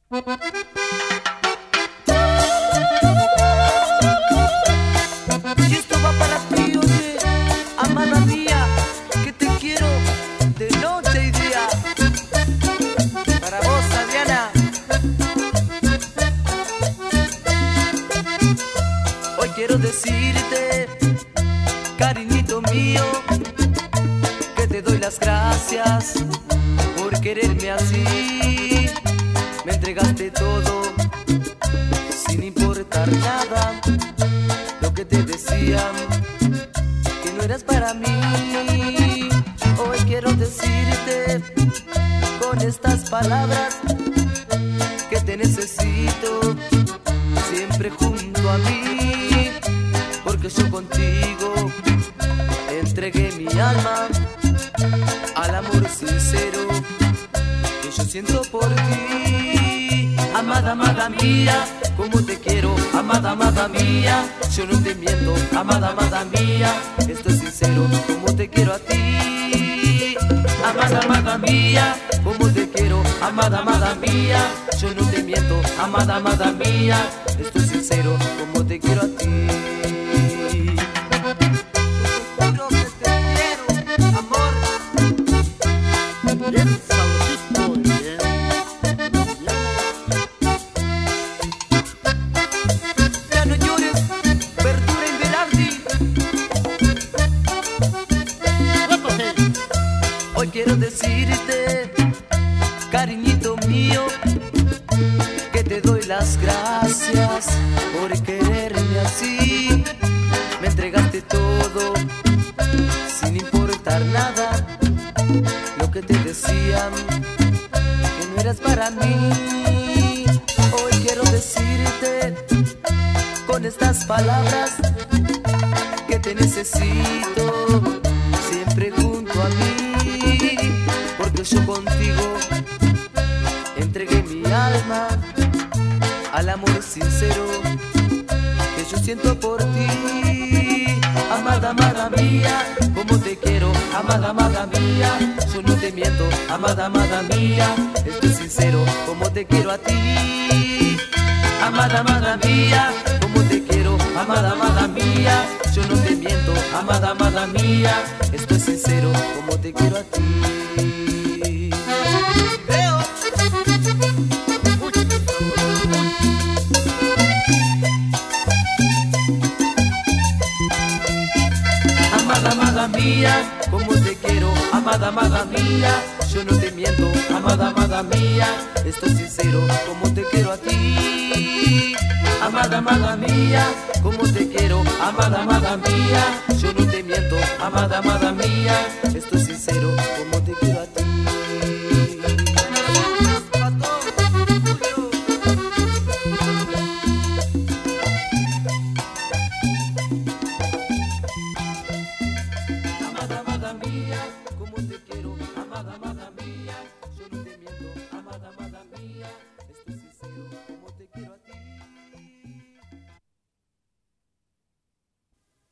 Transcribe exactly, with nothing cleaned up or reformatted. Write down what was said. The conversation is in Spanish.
Y esto va para ti, oye, amada mía, que te quiero de noche y día. Para vos, Adriana. Hoy quiero decirte, cariñito mío, que te doy las gracias por quererme así. Me entregaste todo sin importar nada. Lo que te decían que no eras para mí. Hoy quiero decirte con estas palabras que te necesito siempre junto a mí, porque yo contigo entregué mi alma al amor sincero que yo siento por ti. Amada, amada mía, como te quiero, amada, amada mía, yo no te miento, amada, amada mía, esto es sincero, como te quiero a ti. Amada, amada mía, como te quiero, amada, amada mía, yo no te miento, amada, amada mía, esto es sincero, como te quiero a ti. Juro que te quiero, amor. Bien sabrosito y bien, bien. Ya no llores, verdura en Berardi. Hoy quiero decirte, cariñito mío, que te doy las gracias por quererme así. Me entregaste todo sin importar nada. Lo que te decían que no eras para mí. Hoy quiero decirte con estas palabras que te necesito siempre junto a mí, porque yo contigo entregué mi alma al amor sincero que yo siento por ti. Amada, amada mía, como te quiero, amada, amada mía, yo no te miento, amada, amada mía, esto es sincero, como te quiero a ti. Amada, amada mía, como te quiero, amada, amada mía, yo no te miento, amada, amada mía, esto es sincero, como te quiero a ti. Veo. Amada, amada mía, como te quiero, amada, amada mía, yo no te miento, amada, amada mía, esto es sincero, como te quiero a ti. Amada, amada mía, como te quiero, amada, amada mía, yo no te miento, amada, amada mía, esto es sincero, como te quiero a ti. Amada, amada mía, como te quiero, amada, amada mía.